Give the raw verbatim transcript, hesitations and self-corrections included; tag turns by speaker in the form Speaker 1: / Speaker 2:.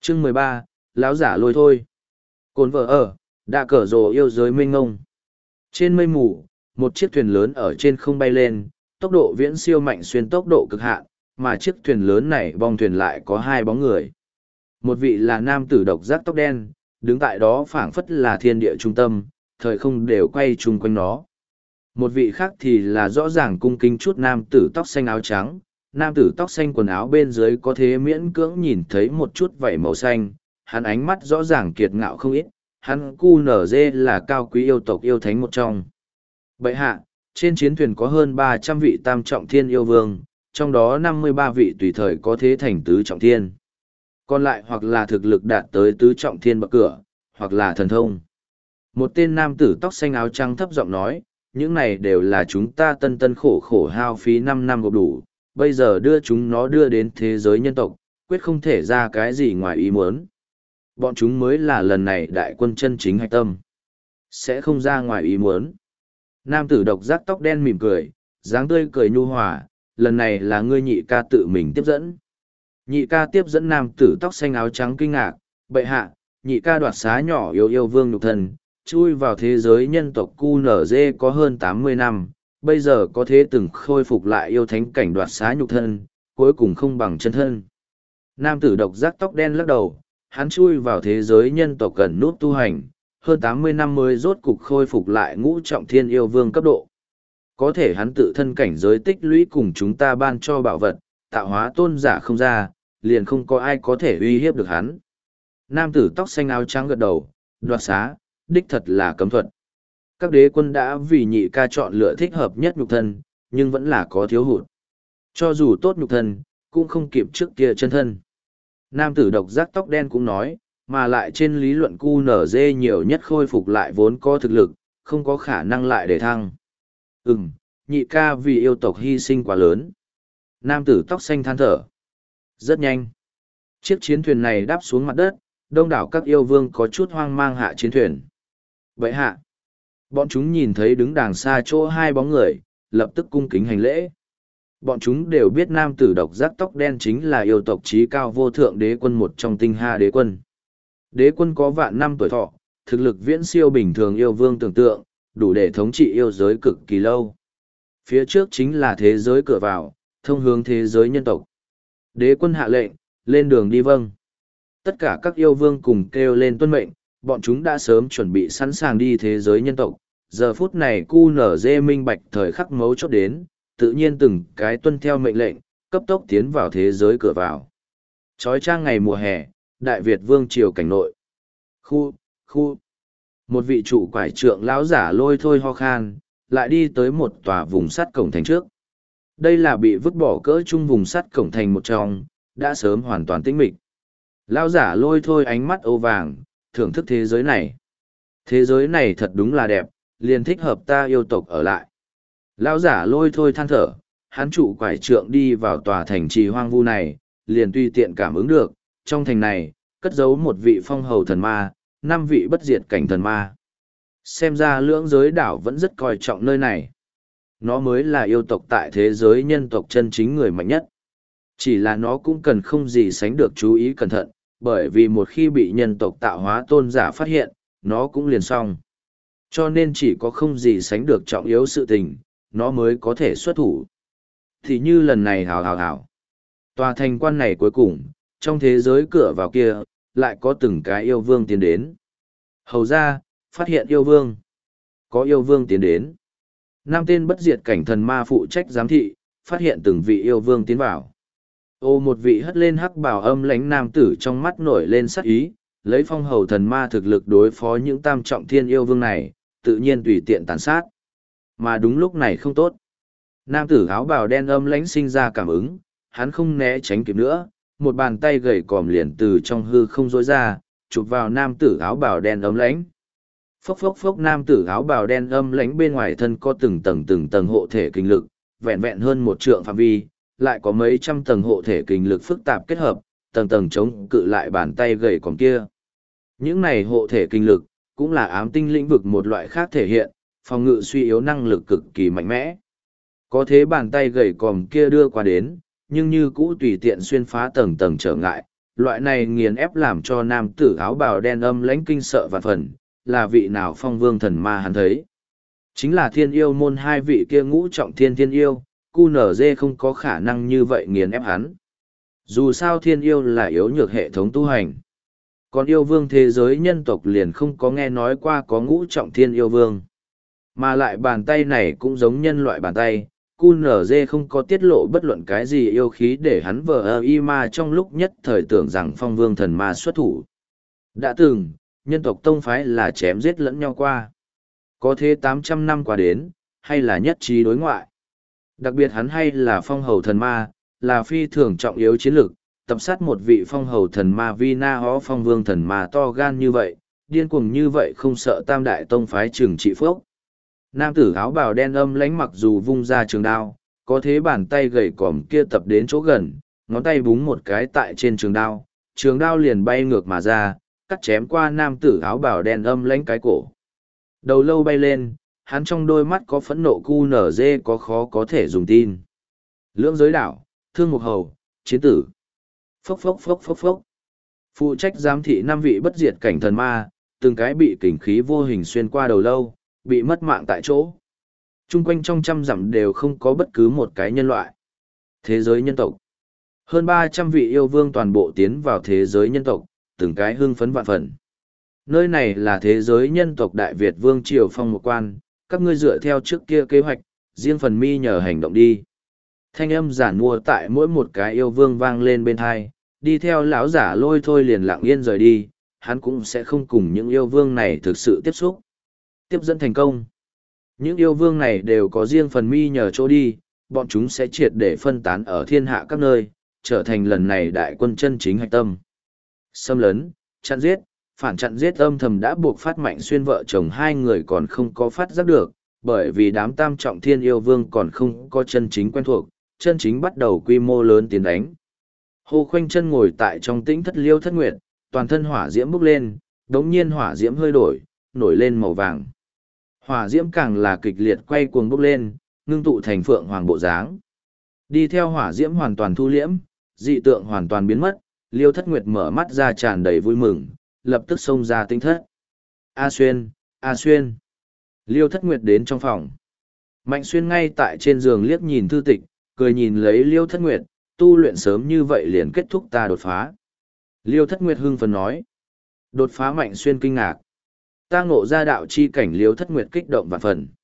Speaker 1: Chương mười ba, lão giả lôi thôi. Cồn vợ ở, đã cờ rồ yêu giới mênh ngông. Trên mây mù, một chiếc thuyền lớn ở trên không bay lên, tốc độ viễn siêu mạnh xuyên tốc độ cực hạn, mà chiếc thuyền lớn này bong thuyền lại có hai bóng người. Một vị là nam tử độc giác tóc đen, đứng tại đó phảng phất là thiên địa trung tâm, thời không đều quay chung quanh nó. Một vị khác thì là rõ ràng cung kính chút nam tử tóc xanh áo trắng, nam tử tóc xanh quần áo bên dưới có thế miễn cưỡng nhìn thấy một chút vảy màu xanh, hắn ánh mắt rõ ràng kiệt ngạo không ít, hắn cu nở dê là cao quý yêu tộc yêu thánh một trong. Bậy hạ, trên chiến thuyền có hơn ba trăm vị tam trọng thiên yêu vương, trong đó năm mươi ba vị tùy thời có thế thành tứ trọng thiên. Còn lại hoặc là thực lực đạt tới tứ trọng thiên bậc cửa, hoặc là thần thông. Một tên nam tử tóc xanh áo trắng thấp giọng nói, những này đều là chúng ta tân tân khổ khổ hao phí năm năm gộp đủ, bây giờ đưa chúng nó đưa đến thế giới nhân tộc, quyết không thể ra cái gì ngoài ý muốn. Bọn chúng mới là lần này đại quân chân chính hạch tâm. Sẽ không ra ngoài ý muốn. Nam tử độc giác tóc đen mỉm cười, dáng tươi cười nhu hòa, lần này là ngươi nhị ca tự mình tiếp dẫn. Nhị ca tiếp dẫn nam tử tóc xanh áo trắng kinh ngạc, bệ hạ, nhị ca đoạt xá nhỏ yêu yêu vương nhục thân, chui vào thế giới nhân tộc cu nở dê có hơn tám mươi năm, bây giờ có thế từng khôi phục lại yêu thánh cảnh đoạt xá nhục thân, cuối cùng không bằng chân thân. Nam tử độc giác tóc đen lắc đầu, hắn chui vào thế giới nhân tộc gần nút tu hành, hơn tám mươi năm mới rốt cục khôi phục lại ngũ trọng thiên yêu vương cấp độ. Có thể hắn tự thân cảnh giới tích lũy cùng chúng ta ban cho bảo vật, tạo hóa tôn giả không ra, liền không có ai có thể uy hiếp được hắn. Nam tử tóc xanh áo trắng gật đầu, đoạt xá, đích thật là cấm thuật. Các đế quân đã vì nhị ca chọn lựa thích hợp nhất nhục thân, nhưng vẫn là có thiếu hụt. Cho dù tốt nhục thân, cũng không kịp trước kia chân thân. Nam tử độc giác tóc đen cũng nói, mà lại trên lý luận cu nở dê nhiều nhất khôi phục lại vốn có thực lực, không có khả năng lại để thăng. Ừm, nhị ca vì yêu tộc hy sinh quá lớn. Nam tử tóc xanh than thở. Rất nhanh. Chiếc chiến thuyền này đáp xuống mặt đất, đông đảo các yêu vương có chút hoang mang hạ chiến thuyền. Vậy hạ. Bọn chúng nhìn thấy đứng đàng xa chỗ hai bóng người, lập tức cung kính hành lễ. Bọn chúng đều biết nam tử độc giác tóc đen chính là yêu tộc trí cao vô thượng đế quân một trong tinh ha đế quân. Đế quân có vạn năm tuổi thọ, thực lực viễn siêu bình thường yêu vương tưởng tượng, đủ để thống trị yêu giới cực kỳ lâu. Phía trước chính là thế giới cửa vào, thông hướng thế giới nhân tộc. Đế quân hạ lệnh, lên đường đi vâng. Tất cả các yêu vương cùng kêu lên tuân mệnh, bọn chúng đã sớm chuẩn bị sẵn sàng đi thế giới nhân tộc. Giờ phút này cu nở dê minh bạch thời khắc mấu chốt đến, tự nhiên từng cái tuân theo mệnh lệnh, cấp tốc tiến vào thế giới cửa vào. Chói chang ngày mùa hè, Đại Việt vương triều cảnh nội. Khu, khu. Một vị trụ quải trượng lão giả lôi thôi ho khan, lại đi tới một tòa vùng sắt cổng thành trước. Đây là bị vứt bỏ cỡ chung vùng sắt cổng thành một trong, đã sớm hoàn toàn tĩnh mịch. Lão giả lôi thôi ánh mắt âu vàng, thưởng thức thế giới này. Thế giới này thật đúng là đẹp, liền thích hợp ta yêu tộc ở lại. Lão giả lôi thôi than thở, hắn trụ quải trượng đi vào tòa thành trì hoang vu này, liền tùy tiện cảm ứng được, trong thành này, cất giấu một vị phong hầu thần ma, năm vị bất diệt cảnh thần ma. Xem ra lưỡng giới đảo vẫn rất coi trọng nơi này. Nó mới là yêu tộc tại thế giới nhân tộc chân chính người mạnh nhất. Chỉ là nó cũng cần không gì sánh được chú ý cẩn thận, bởi vì một khi bị nhân tộc tạo hóa tôn giả phát hiện, nó cũng liền xong. Cho nên chỉ có không gì sánh được trọng yếu sự tình, nó mới có thể xuất thủ. Thì như lần này hào hào hào. Tòa thành quan này cuối cùng, trong thế giới cửa vào kia, lại có từng cái yêu vương tiến đến. Hầu ra, phát hiện yêu vương. Có yêu vương tiến đến. Năm tên bất diệt cảnh thần ma phụ trách giám thị, phát hiện từng vị yêu vương tiến vào. Ô một vị hất lên hắc bào âm lãnh nam tử trong mắt nổi lên sắc ý, lấy phong hầu thần ma thực lực đối phó những tam trọng thiên yêu vương này, tự nhiên tùy tiện tàn sát. Mà đúng lúc này không tốt. Nam tử áo bào đen âm lãnh sinh ra cảm ứng, hắn không né tránh kịp nữa, một bàn tay gầy còm liền từ trong hư không rối ra, chụp vào nam tử áo bào đen âm lãnh. Phốc phốc phốc nam tử áo bào đen âm lãnh bên ngoài thân có từng tầng từng tầng hộ thể kinh lực, vẹn vẹn hơn một trượng phạm vi, lại có mấy trăm tầng hộ thể kinh lực phức tạp kết hợp, tầng tầng chống cự lại bàn tay gầy còm kia. Những này hộ thể kinh lực, cũng là ám tinh lĩnh vực một loại khác thể hiện, phòng ngự suy yếu năng lực cực kỳ mạnh mẽ. Có thế bàn tay gầy còm kia đưa qua đến, nhưng như cũ tùy tiện xuyên phá tầng tầng trở ngại, Loại này nghiền ép làm cho nam tử áo bào đen âm lãnh kinh sợ vạn phần, là vị nào phong vương thần ma hắn thấy. Chính là thiên yêu môn hai vị kia ngũ trọng thiên thiên yêu, cu nở dê không có khả năng như vậy nghiền ép hắn. Dù sao thiên yêu là yếu nhược hệ thống tu hành. Còn yêu vương thế giới nhân tộc liền không có nghe nói qua có ngũ trọng thiên yêu vương. Mà lại bàn tay này cũng giống nhân loại bàn tay, cu nở dê không có tiết lộ bất luận cái gì yêu khí để hắn vờ ơ y ma trong lúc nhất thời tưởng rằng phong vương thần ma xuất thủ. Đã từng, nhân tộc tông phái là chém giết lẫn nhau qua. Có thế tám trăm năm qua đến, hay là nhất trí đối ngoại. Đặc biệt hắn hay là phong hầu thần ma, là phi thường trọng yếu chiến lược, tập sát một vị phong hầu thần ma Vina Hó phong vương thần ma to gan như vậy, điên cuồng như vậy không sợ tam đại tông phái trừng trị phước. Nam tử áo bào đen âm lánh mặc dù vung ra trường đao, có thế bàn tay gầy còm kia tập đến chỗ gần, ngón tay búng một cái tại trên trường đao, trường đao liền bay ngược mà ra, cắt chém qua nam tử áo bào đen âm lánh cái cổ. Đầu lâu bay lên, hắn trong đôi mắt có phẫn nộ cu nở dê có khó có thể dùng tin. Lưỡng giới đảo, thương mục hầu, chiến tử. Phốc phốc phốc phốc phốc. Phụ trách giám thị năm vị bất diệt cảnh thần ma, từng cái bị kình khí vô hình xuyên qua đầu lâu, bị mất mạng tại chỗ. Trung quanh trong trăm dặm đều không có bất cứ một cái nhân loại. Thế giới nhân tộc. Hơn ba trăm vị yêu vương toàn bộ tiến vào thế giới nhân tộc, từng cái hưng phấn vạn phần. Nơi này là thế giới nhân tộc Đại Việt Vương Triều Phong một quan, các ngươi dựa theo trước kia kế hoạch, riêng phần mi nhờ hành động đi. Thanh âm giản mua tại mỗi một cái yêu vương vang lên bên thai, đi theo lão giả lôi thôi liền lặng yên rời đi, hắn cũng sẽ không cùng những yêu vương này thực sự tiếp xúc. Tiếp dẫn thành công. Những yêu vương này đều có riêng phần mi nhờ chỗ đi, bọn chúng sẽ triệt để phân tán ở thiên hạ các nơi, trở thành lần này đại quân chân chính hạch tâm. Xâm lấn, chặn giết, phản chặn giết âm thầm đã buộc phát Mạnh Xuyên vợ chồng hai người còn không có phát giác được, bởi vì đám tam trọng thiên yêu vương còn không có chân chính quen thuộc, chân chính bắt đầu quy mô lớn tiến đánh. Hồ Khoanh Chân ngồi tại trong tĩnh thất Liêu Thất Nguyệt, toàn thân hỏa diễm bốc lên, đống nhiên hỏa diễm hơi đổi, nổi lên màu vàng. Hỏa diễm càng là kịch liệt quay cuồng bốc lên, ngưng tụ thành phượng hoàng bộ dáng. Đi theo hỏa diễm hoàn toàn thu liễm, dị tượng hoàn toàn biến mất, Liêu Thất Nguyệt mở mắt ra tràn đầy vui mừng, lập tức xông ra tinh thất. A Xuyên, A Xuyên. Liêu Thất Nguyệt đến trong phòng. Mạnh Xuyên ngay tại trên giường liếc nhìn thư tịch, cười nhìn lấy Liêu Thất Nguyệt, tu luyện sớm như vậy liền kết thúc ta đột phá. Liêu Thất Nguyệt hưng phấn nói. Đột phá Mạnh Xuyên kinh ngạc. Ta ngộ ra đạo chi cảnh Liêu Thất Nguyệt kích động vạn phần.